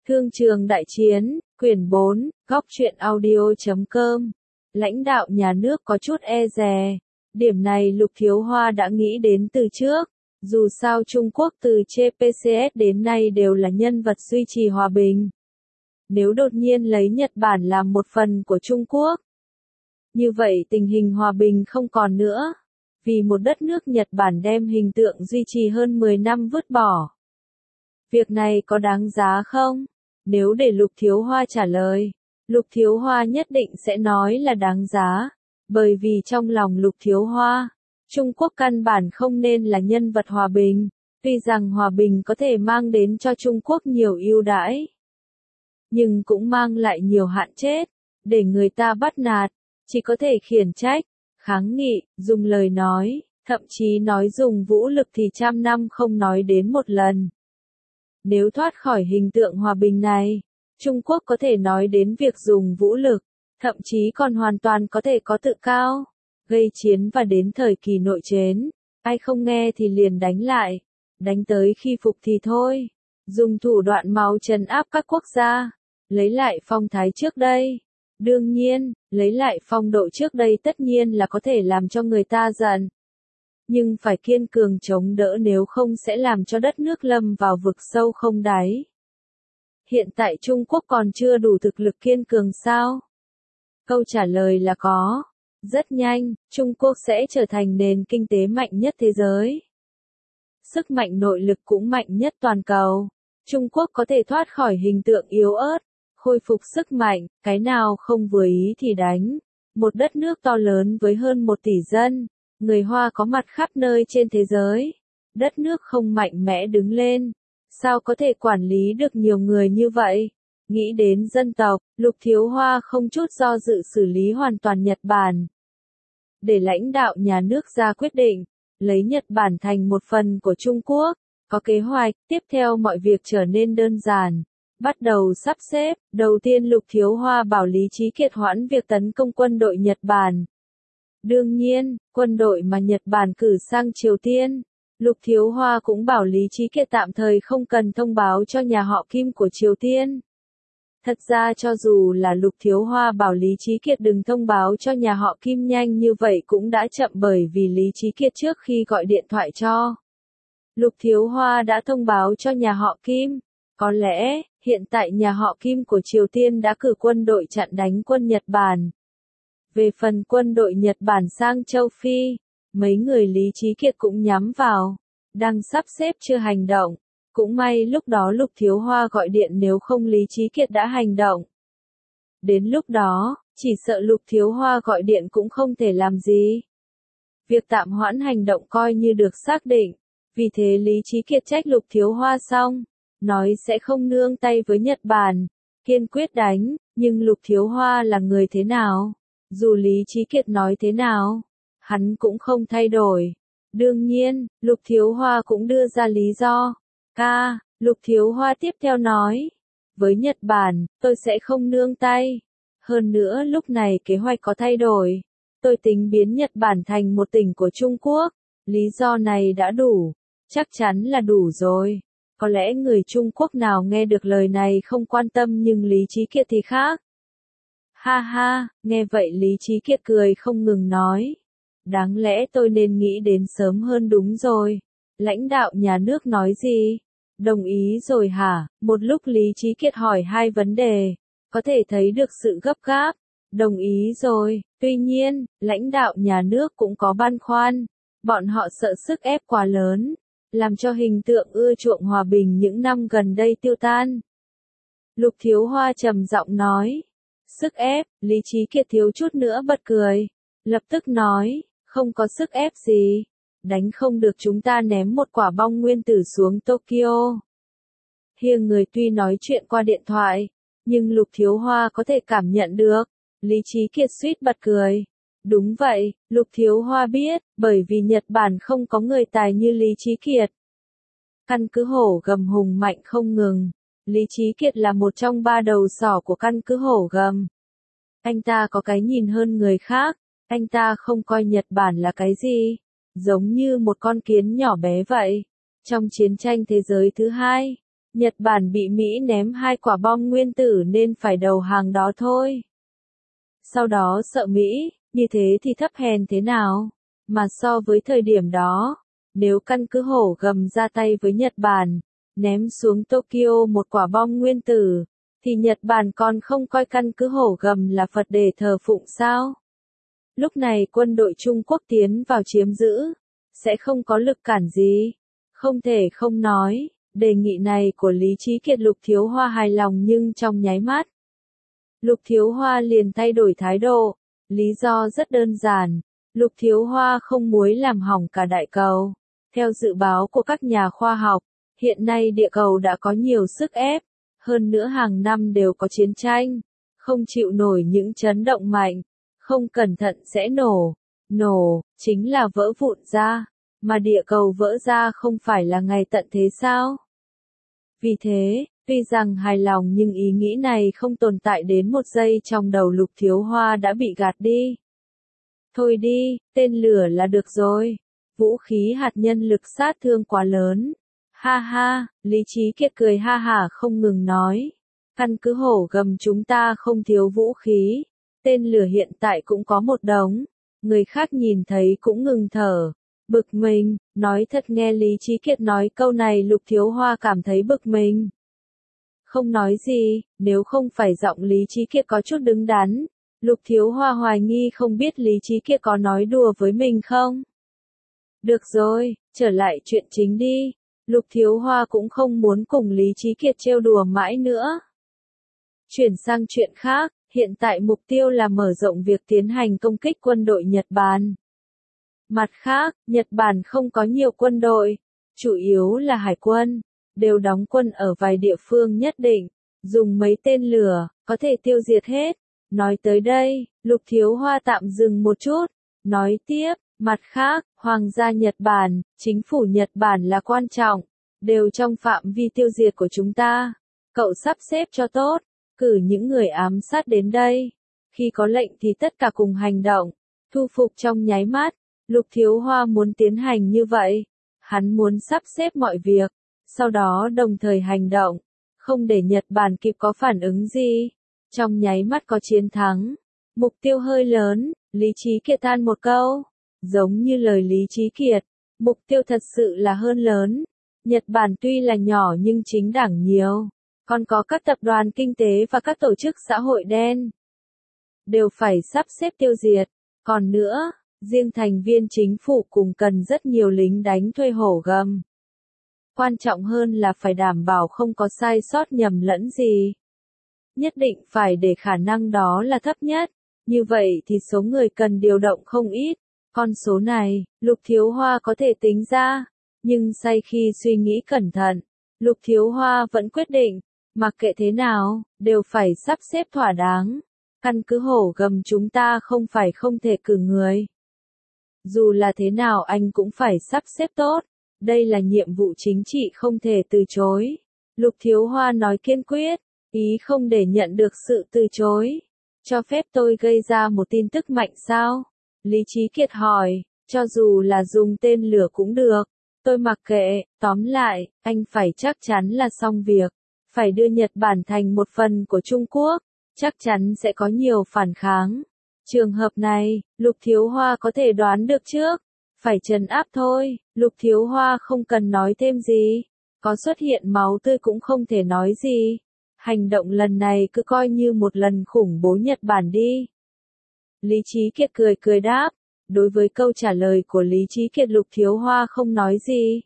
Thương trường đại chiến, quyển 4, góc truyện audio.com. Lãnh đạo nhà nước có chút e dè. Điểm này Lục Thiếu Hoa đã nghĩ đến từ trước. Dù sao Trung Quốc từ GPCS đến nay đều là nhân vật duy trì hòa bình. Nếu đột nhiên lấy Nhật Bản làm một phần của Trung Quốc, như vậy tình hình hòa bình không còn nữa. Vì một đất nước Nhật Bản đem hình tượng duy trì hơn 10 năm vứt bỏ. Việc này có đáng giá không? Nếu để Lục Thiếu Hoa trả lời, Lục Thiếu Hoa nhất định sẽ nói là đáng giá. Bởi vì trong lòng Lục Thiếu Hoa, Trung Quốc căn bản không nên là nhân vật hòa bình. Tuy rằng hòa bình có thể mang đến cho Trung Quốc nhiều ưu đãi, nhưng cũng mang lại nhiều hạn chết, để người ta bắt nạt, chỉ có thể khiển trách, kháng nghị, dùng lời nói, thậm chí nói dùng vũ lực thì trăm năm không nói đến một lần. Nếu thoát khỏi hình tượng hòa bình này, Trung Quốc có thể nói đến việc dùng vũ lực, thậm chí còn hoàn toàn có thể có tự cao, gây chiến và đến thời kỳ nội chiến, ai không nghe thì liền đánh lại, đánh tới khi phục thì thôi, dùng thủ đoạn máu trấn áp các quốc gia, lấy lại phong thái trước đây. Đương nhiên, lấy lại phong độ trước đây tất nhiên là có thể làm cho người ta giận. Nhưng phải kiên cường chống đỡ, nếu không sẽ làm cho đất nước lâm vào vực sâu không đáy. Hiện tại Trung Quốc còn chưa đủ thực lực kiên cường sao? Câu trả lời là có. Rất nhanh, Trung Quốc sẽ trở thành nền kinh tế mạnh nhất thế giới. Sức mạnh nội lực cũng mạnh nhất toàn cầu. Trung Quốc có thể thoát khỏi hình tượng yếu ớt, khôi phục sức mạnh, cái nào không vừa ý thì đánh. Một đất nước to lớn với hơn 1 tỷ dân, người Hoa có mặt khắp nơi trên thế giới. Đất nước không mạnh mẽ đứng lên, sao có thể quản lý được nhiều người như vậy? Nghĩ đến dân tộc, Lục Thiếu Hoa không chút do dự xử lý hoàn toàn Nhật Bản. Để lãnh đạo nhà nước ra quyết định, lấy Nhật Bản thành một phần của Trung Quốc, có kế hoạch, tiếp theo mọi việc trở nên đơn giản. Bắt đầu sắp xếp, đầu tiên Lục Thiếu Hoa bảo Lý Trí Kiệt hoãn việc tấn công quân đội Nhật Bản. Đương nhiên, quân đội mà Nhật Bản cử sang Triều Tiên, Lục Thiếu Hoa cũng bảo Lý Trí Kiệt tạm thời không cần thông báo cho nhà họ Kim của Triều Tiên. Thật ra cho dù là Lục Thiếu Hoa bảo Lý Trí Kiệt đừng thông báo cho nhà họ Kim nhanh như vậy cũng đã chậm, bởi vì Lý Trí Kiệt trước khi gọi điện thoại cho Lục Thiếu Hoa đã thông báo cho nhà họ Kim. Có lẽ, hiện tại nhà họ Kim của Triều Tiên đã cử quân đội chặn đánh quân Nhật Bản. Về phần quân đội Nhật Bản sang châu Phi, mấy người Lý Trí Kiệt cũng nhắm vào, đang sắp xếp chưa hành động. Cũng may lúc đó Lục Thiếu Hoa gọi điện, nếu không Lý Trí Kiệt đã hành động. Đến lúc đó, chỉ sợ Lục Thiếu Hoa gọi điện cũng không thể làm gì. Việc tạm hoãn hành động coi như được xác định, vì thế Lý Trí Kiệt trách Lục Thiếu Hoa xong, nói sẽ không nương tay với Nhật Bản, kiên quyết đánh, nhưng Lục Thiếu Hoa là người thế nào? Dù Lý Trí Kiệt nói thế nào, hắn cũng không thay đổi. Đương nhiên, Lục Thiếu Hoa cũng đưa ra lý do. Lục Thiếu Hoa tiếp theo nói, với Nhật Bản, tôi sẽ không nương tay. Hơn nữa lúc này kế hoạch có thay đổi. Tôi tính biến Nhật Bản thành một tỉnh của Trung Quốc. Lý do này đã đủ. Chắc chắn là đủ rồi. Có lẽ người Trung Quốc nào nghe được lời này không quan tâm, nhưng Lý Trí Kiệt thì khác. Ha ha, nghe vậy Lý Trí Kiệt cười không ngừng nói. Đáng lẽ tôi nên nghĩ đến sớm hơn, đúng rồi. Lãnh đạo nhà nước nói gì? Đồng ý rồi hả? Một lúc Lý Trí Kiệt hỏi 2 vấn đề. Có thể thấy được sự gấp gáp. Đồng ý rồi. Tuy nhiên, lãnh đạo nhà nước cũng có băn khoăn. Bọn họ sợ sức ép quá lớn, làm cho hình tượng ưa chuộng hòa bình những năm gần đây tiêu tan. Lục Thiếu Hoa trầm giọng nói. Sức ép? Lý Trí Kiệt thiếu chút nữa bật cười. Lập tức nói, không có sức ép gì. Đánh không được chúng ta ném một quả bom nguyên tử xuống Tokyo. Hiêng người tuy nói chuyện qua điện thoại, nhưng Lục Thiếu Hoa có thể cảm nhận được. Lý Trí Kiệt suýt bật cười. Đúng vậy, Lục Thiếu Hoa biết, bởi vì Nhật Bản không có người tài như Lý Trí Kiệt. Căn cứ Hổ Gầm hùng mạnh không ngừng. Lý Trí Kiệt là một trong 3 đầu sỏ của căn cứ Hổ Gầm. Anh ta có cái nhìn hơn người khác. Anh ta không coi Nhật Bản là cái gì, giống như một con kiến nhỏ bé vậy. Trong chiến tranh thế giới thứ 2, Nhật Bản bị Mỹ ném 2 quả bom nguyên tử nên phải đầu hàng đó thôi. Sau đó sợ Mỹ, như thế thì thấp hèn thế nào? Mà so với thời điểm đó, nếu căn cứ Hổ Gầm ra tay với Nhật Bản, ném xuống Tokyo một quả bom nguyên tử, thì Nhật Bản còn không coi căn cứ Hổ Gầm là Phật để thờ phụng sao? Lúc này quân đội Trung Quốc tiến vào chiếm giữ, sẽ không có lực cản gì. Không thể không nói, đề nghị này của Lý Chí Kiệt Lục Thiếu Hoa hài lòng nhưng trong nháy mắt. Lục Thiếu Hoa liền thay đổi thái độ, lý do rất đơn giản, Lục Thiếu Hoa không muốn làm hỏng cả đại cầu. Theo dự báo của các nhà khoa học, hiện nay địa cầu đã có nhiều sức ép, hơn nữa hàng năm đều có chiến tranh, không chịu nổi những chấn động mạnh, không cẩn thận sẽ nổ, chính là vỡ vụn ra, mà địa cầu vỡ ra không phải là ngày tận thế sao? Vì thế, tuy rằng hài lòng nhưng ý nghĩ này không tồn tại đến một giây trong đầu Lục Thiếu Hoa đã bị gạt đi. Thôi đi, tên lửa là được rồi, vũ khí hạt nhân lực sát thương quá lớn. Ha ha, Lý Chí Kiệt cười ha hả không ngừng nói. Căn cứ Hổ Gầm chúng ta không thiếu vũ khí, tên lửa hiện tại cũng có một đống, người khác nhìn thấy cũng ngừng thở. Bực mình, nói thật nghe Lý Chí Kiệt nói câu này Lục Thiếu Hoa cảm thấy bực mình. Không nói gì, nếu không phải giọng Lý Chí Kiệt có chút đứng đắn, Lục Thiếu Hoa hoài nghi không biết Lý Chí Kiệt có nói đùa với mình không. Được rồi, trở lại chuyện chính đi, Lục Thiếu Hoa cũng không muốn cùng Lý Chí Kiệt trêu đùa mãi nữa. Chuyển sang chuyện khác, hiện tại mục tiêu là mở rộng việc tiến hành công kích quân đội Nhật Bản. Mặt khác, Nhật Bản không có nhiều quân đội, chủ yếu là hải quân, đều đóng quân ở vài địa phương nhất định, dùng mấy tên lửa, có thể tiêu diệt hết. Nói tới đây, Lục Thiếu Hoa tạm dừng một chút, nói tiếp, mặt khác, Hoàng gia Nhật Bản, chính phủ Nhật Bản là quan trọng, đều trong phạm vi tiêu diệt của chúng ta. Cậu sắp xếp cho tốt, cử những người ám sát đến đây. Khi có lệnh thì tất cả cùng hành động, thu phục trong nháy mắt. Lục Thiếu Hoa muốn tiến hành như vậy. Hắn muốn sắp xếp mọi việc, sau đó đồng thời hành động, không để Nhật Bản kịp có phản ứng gì. Trong nháy mắt có chiến thắng. Mục tiêu hơi lớn, Lý Chí Kiệt than một câu. Giống như lời Lý Chí Kiệt, mục tiêu thật sự là hơn lớn. Nhật Bản tuy là nhỏ nhưng chính đảng nhiều, còn có các tập đoàn kinh tế và các tổ chức xã hội đen. Đều phải sắp xếp tiêu diệt. Còn nữa, riêng thành viên chính phủ cùng cần rất nhiều lính đánh thuê Hổ Gầm. Quan trọng hơn là phải đảm bảo không có sai sót nhầm lẫn gì. Nhất định phải để khả năng đó là thấp nhất. Như vậy thì số người cần điều động không ít. Con số này, Lục Thiếu Hoa có thể tính ra. Nhưng sau khi suy nghĩ cẩn thận, Lục Thiếu Hoa vẫn quyết định, mặc kệ thế nào, đều phải sắp xếp thỏa đáng. Căn cứ Hổ Gầm chúng ta không phải không thể cử người. Dù là thế nào anh cũng phải sắp xếp tốt. Đây là nhiệm vụ chính trị không thể từ chối. Lục Thiếu Hoa nói kiên quyết, ý không để nhận được sự từ chối. Cho phép tôi gây ra một tin tức mạnh sao? Lý Chí Kiệt hỏi, cho dù là dùng tên lửa cũng được. Tôi mặc kệ, tóm lại, anh phải chắc chắn là xong việc. Phải đưa Nhật Bản thành một phần của Trung Quốc. Chắc chắn sẽ có nhiều phản kháng. Trường hợp này, Lục Thiếu Hoa có thể đoán được trước. Phải trấn áp thôi, Lục Thiếu Hoa không cần nói thêm gì. Có xuất hiện máu tươi cũng không thể nói gì. Hành động lần này cứ coi như một lần khủng bố Nhật Bản đi. Lý Chí Kiệt cười đáp. Đối với câu trả lời của Lý Chí Kiệt Lục Thiếu Hoa không nói gì.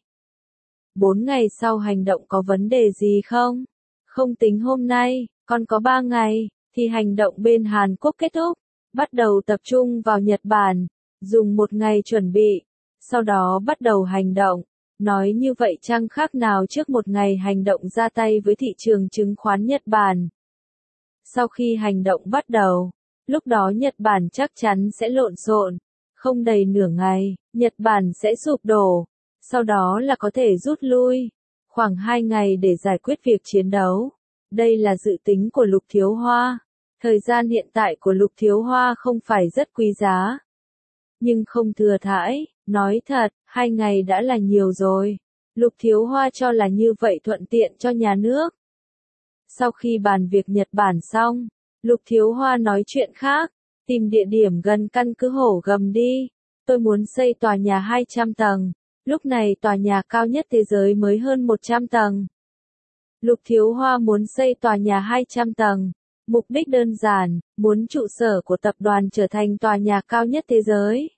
4 ngày sau hành động có vấn đề gì không? Không tính hôm nay, còn có 3 ngày, thì hành động bên Hàn Quốc kết thúc. Bắt đầu tập trung vào Nhật Bản, dùng 1 ngày chuẩn bị, sau đó bắt đầu hành động. Nói như vậy chẳng khác nào trước 1 ngày hành động ra tay với thị trường chứng khoán Nhật Bản. Sau khi hành động bắt đầu, lúc đó Nhật Bản chắc chắn sẽ lộn xộn, không đầy nửa ngày, Nhật Bản sẽ sụp đổ, sau đó là có thể rút lui, khoảng 2 ngày để giải quyết việc chiến đấu. Đây là dự tính của Lục Thiếu Hoa. Thời gian hiện tại của Lục Thiếu Hoa không phải rất quý giá. Nhưng không thừa thãi, nói thật, 2 ngày đã là nhiều rồi. Lục Thiếu Hoa cho là như vậy thuận tiện cho nhà nước. Sau khi bàn việc Nhật Bản xong, Lục Thiếu Hoa nói chuyện khác, tìm địa điểm gần căn cứ Hổ Gầm đi. Tôi muốn xây tòa nhà 200 tầng, lúc này tòa nhà cao nhất thế giới mới hơn 100 tầng. Lục Thiếu Hoa muốn xây tòa nhà 200 tầng, mục đích đơn giản, muốn trụ sở của tập đoàn trở thành tòa nhà cao nhất thế giới.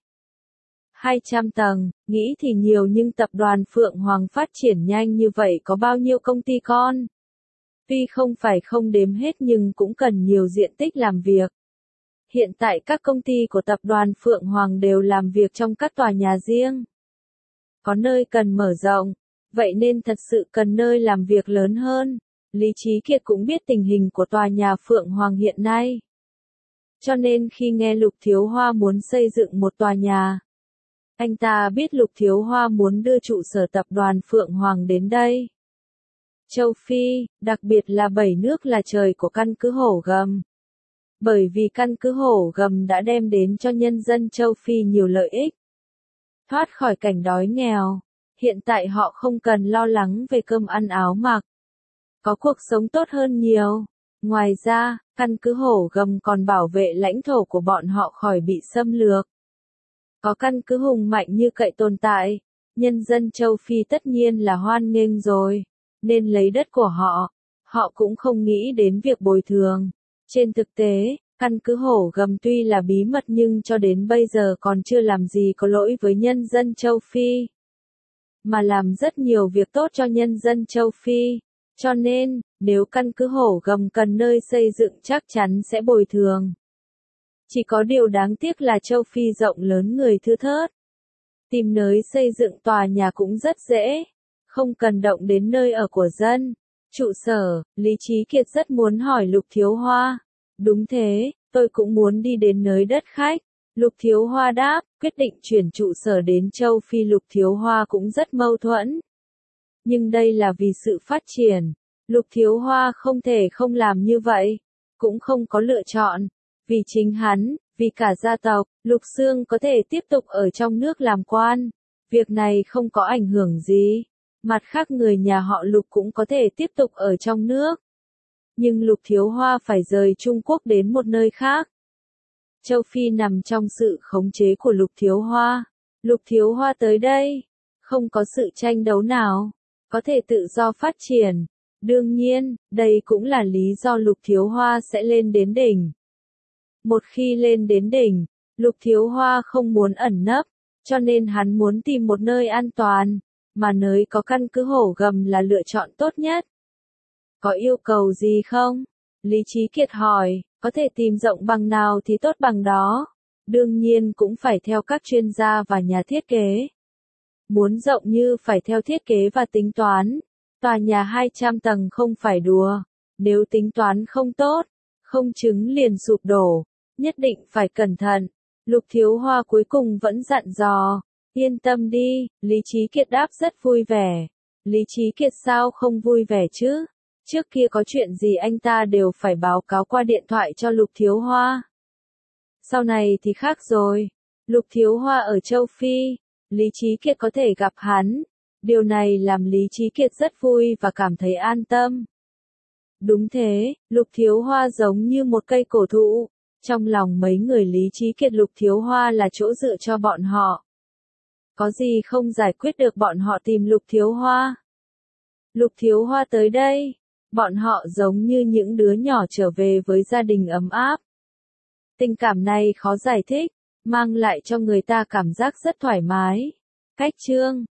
200 tầng, nghĩ thì nhiều nhưng tập đoàn Phượng Hoàng phát triển nhanh như vậy có bao nhiêu công ty con? Tuy không phải không đếm hết nhưng cũng cần nhiều diện tích làm việc. Hiện tại các công ty của tập đoàn Phượng Hoàng đều làm việc trong các tòa nhà riêng. Có nơi cần mở rộng, vậy nên thật sự cần nơi làm việc lớn hơn. Lý Chí Kiệt cũng biết tình hình của tòa nhà Phượng Hoàng hiện nay. Cho nên khi nghe Lục Thiếu Hoa muốn xây dựng một tòa nhà, anh ta biết Lục Thiếu Hoa muốn đưa trụ sở tập đoàn Phượng Hoàng đến đây. Châu Phi, đặc biệt là 7 nước là trời của căn cứ Hổ Gầm. Bởi vì căn cứ Hổ Gầm đã đem đến cho nhân dân châu Phi nhiều lợi ích. Thoát khỏi cảnh đói nghèo, hiện tại họ không cần lo lắng về cơm ăn áo mặc. Có cuộc sống tốt hơn nhiều. Ngoài ra, căn cứ Hổ Gầm còn bảo vệ lãnh thổ của bọn họ khỏi bị xâm lược. Có căn cứ hùng mạnh như cậy tồn tại, nhân dân châu Phi tất nhiên là hoan nghênh rồi, nên lấy đất của họ cũng không nghĩ đến việc bồi thường. Trên thực tế, căn cứ Hổ Gầm tuy là bí mật nhưng cho đến bây giờ còn chưa làm gì có lỗi với nhân dân châu Phi, mà làm rất nhiều việc tốt cho nhân dân châu Phi. Cho nên, nếu căn cứ Hổ Gầm cần nơi xây dựng chắc chắn sẽ bồi thường. Chỉ có điều đáng tiếc là châu Phi rộng lớn người thưa thớt. Tìm nơi xây dựng tòa nhà cũng rất dễ, không cần động đến nơi ở của dân. Trụ sở, Lý Chí Kiệt rất muốn hỏi Lục Thiếu Hoa. Đúng thế, tôi cũng muốn đi đến nơi đất khách. Lục Thiếu Hoa đáp, quyết định chuyển trụ sở đến châu Phi. Lục Thiếu Hoa cũng rất mâu thuẫn. Nhưng đây là vì sự phát triển. Lục Thiếu Hoa không thể không làm như vậy. Cũng không có lựa chọn. Vì chính hắn, vì cả gia tộc, Lục Xương có thể tiếp tục ở trong nước làm quan. Việc này không có ảnh hưởng gì. Mặt khác người nhà họ Lục cũng có thể tiếp tục ở trong nước. Nhưng Lục Thiếu Hoa phải rời Trung Quốc đến một nơi khác. Châu Phi nằm trong sự khống chế của Lục Thiếu Hoa. Lục Thiếu Hoa tới đây, không có sự tranh đấu nào, có thể tự do phát triển. Đương nhiên, đây cũng là lý do Lục Thiếu Hoa sẽ lên đến đỉnh. Một khi lên đến đỉnh, Lục Thiếu Hoa không muốn ẩn nấp, cho nên hắn muốn tìm một nơi an toàn, mà nơi có căn cứ Hổ Gầm là lựa chọn tốt nhất. Có yêu cầu gì không? Lý Chí Kiệt hỏi, có thể tìm rộng bằng nào thì tốt bằng đó. Đương nhiên cũng phải theo các chuyên gia và nhà thiết kế. Muốn rộng như phải theo thiết kế và tính toán. Tòa nhà 200 tầng không phải đùa. Nếu tính toán không tốt, không chứng liền sụp đổ. Nhất định phải cẩn thận. Lục Thiếu Hoa cuối cùng vẫn dặn dò. Yên tâm đi, Lý Chí Kiệt đáp rất vui vẻ. Lý Chí Kiệt sao không vui vẻ chứ? Trước kia có chuyện gì anh ta đều phải báo cáo qua điện thoại cho Lục Thiếu Hoa. Sau này thì khác rồi. Lục Thiếu Hoa ở châu Phi, Lý Chí Kiệt có thể gặp hắn. Điều này làm Lý Chí Kiệt rất vui và cảm thấy an tâm. Đúng thế, Lục Thiếu Hoa giống như một cây cổ thụ. Trong lòng mấy người Lý Chí Kiệt Lục Thiếu Hoa là chỗ dựa cho bọn họ. Có gì không giải quyết được bọn họ tìm Lục Thiếu Hoa. Lục Thiếu Hoa tới đây, bọn họ giống như những đứa nhỏ trở về với gia đình ấm áp. Tình cảm này khó giải thích, mang lại cho người ta cảm giác rất thoải mái. Cách chương